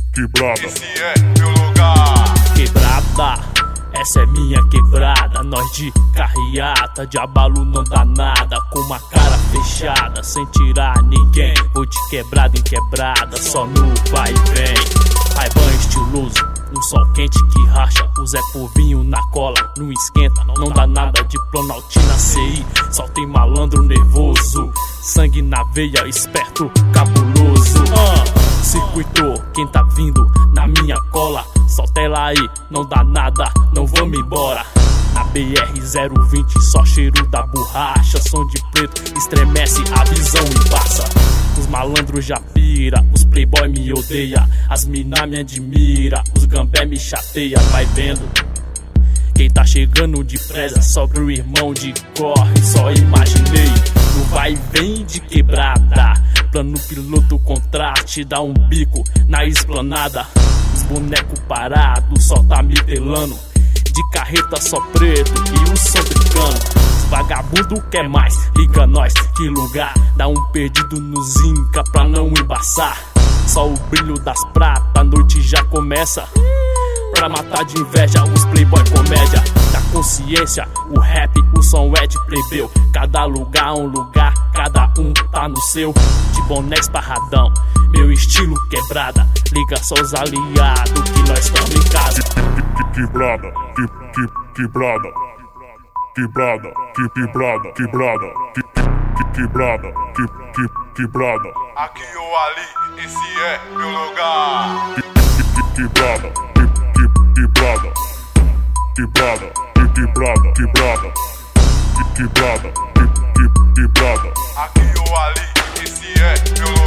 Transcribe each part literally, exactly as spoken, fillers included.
quebrada. Esse é meu lugar. Quebrada, essa é minha quebrada. Nós de carreata, de abalo não dá nada. Com uma cara fechada, sem tirar ninguém. Vou de quebrada em quebrada, só no vai e vem. Raiban estiloso, um sol quente que racha. O Zé Povinho na cola, não esquenta. Não dá nada de Planaltina C I. Só tem malandro nervoso, sangue na veia, esperto, cabuloso. uh. Circuitou, quem tá vindo na minha cola, solta ela aí, não dá nada, não vamos embora. Na B R zero vinte, só cheiro da borracha. Som de preto, estremece a visão e passa. Os malandros já pira, os playboy me odeia, as mina me admira, os gambé me chateia. Vai vendo, quem tá chegando depressa, sobra o irmão de corre, só imaginei. No vai e vem de quebrada, plano piloto contraste, dá um bico na esplanada. Os boneco parado, só tá me pelando, de carreta só preto e o som brincando. Os vagabundo quer mais, liga nós, que lugar. Dá um perdido nos Inca pra não embaçar. Só o brilho das pratas, a noite já começa. Pra matar de inveja, os playboy comédia. Da consciência, o rap, o som é de plebeu. Cada lugar um lugar, cada um tá no seu. De boné esparradão, meu estilo quebrada. Liga só os aliados que nós estamos em casa. Quebrada, que, que, quebrada, quebrada, que, quebrada, quebrada, que, que, quebrada, que, que, quebrada. Aqui ou ali, esse é meu lugar. Que, que, quebrada, que, que, quebrada, quebrada, que, quebrada, quebrada, que, quebrada, que, que, quebrada. Aqui ou ali, esse é meu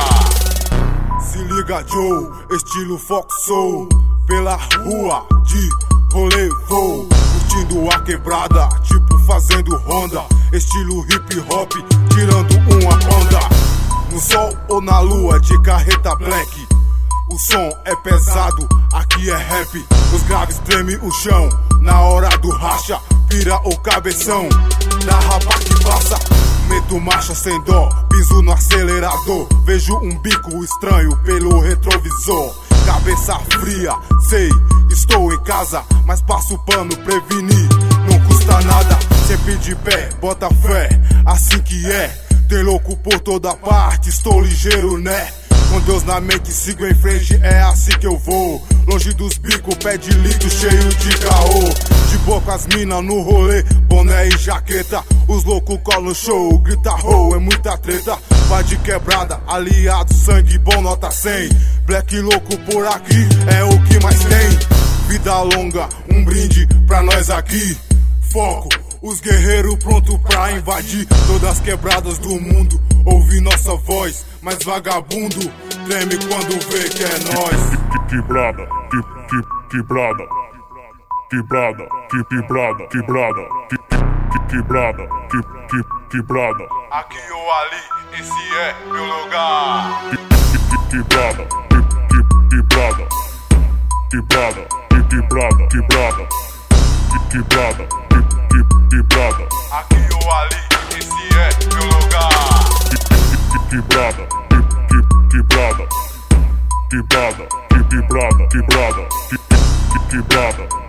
lugar. Se liga Joe, estilo Fox Soul. Pela rua de rolê vou, curtindo a quebrada, tipo fazendo ronda. Estilo hip hop, tirando uma onda. No sol ou na lua de carreta black, o som é pesado, aqui é rap. Os graves tremem o chão, na hora do racha, vira o cabeção da rapa que passa. Meto marcha sem dó, piso no acelerador. Vejo um bico estranho pelo retrovisor. Cabeça fria, sei, estou em casa, mas passo pano, prevenir, não custa nada. Sempre de pé, bota fé, assim que é. Tem louco por toda parte, estou ligeiro, né? Com Deus na mente, sigo em frente, é assim que eu vou. Longe dos bicos, pé de litro, cheio de caô. De boa com as minas no rolê, boné e jaqueta. Os loucos colam no show, grita ho, é muita treta. Vai de quebrada, aliado, sangue bom, nota cem. Black louco por aqui, é o que mais tem. Vida longa, um brinde pra nós aqui. Foco, os guerreiros prontos pra invadir todas as quebradas do mundo. Ouve nossa voz, mas vagabundo treme quando vê que é nós. Quebrada, que, que, quebrada, quebrada, que, quebrada, quebrada, que, que, quebrada, que, que, quebrada. Aqui ou ali, esse é meu lugar. Que, que, quebrada, que, que, quebrada, quebrada, que, quebrada, quebrada, que, quebrada, que, que, quebrada. Aqui ou ali, esse é meu lugar. Quebrada, que, que, quebrada, quebrada, que, quebrada, quebrada, que, que, quebrada.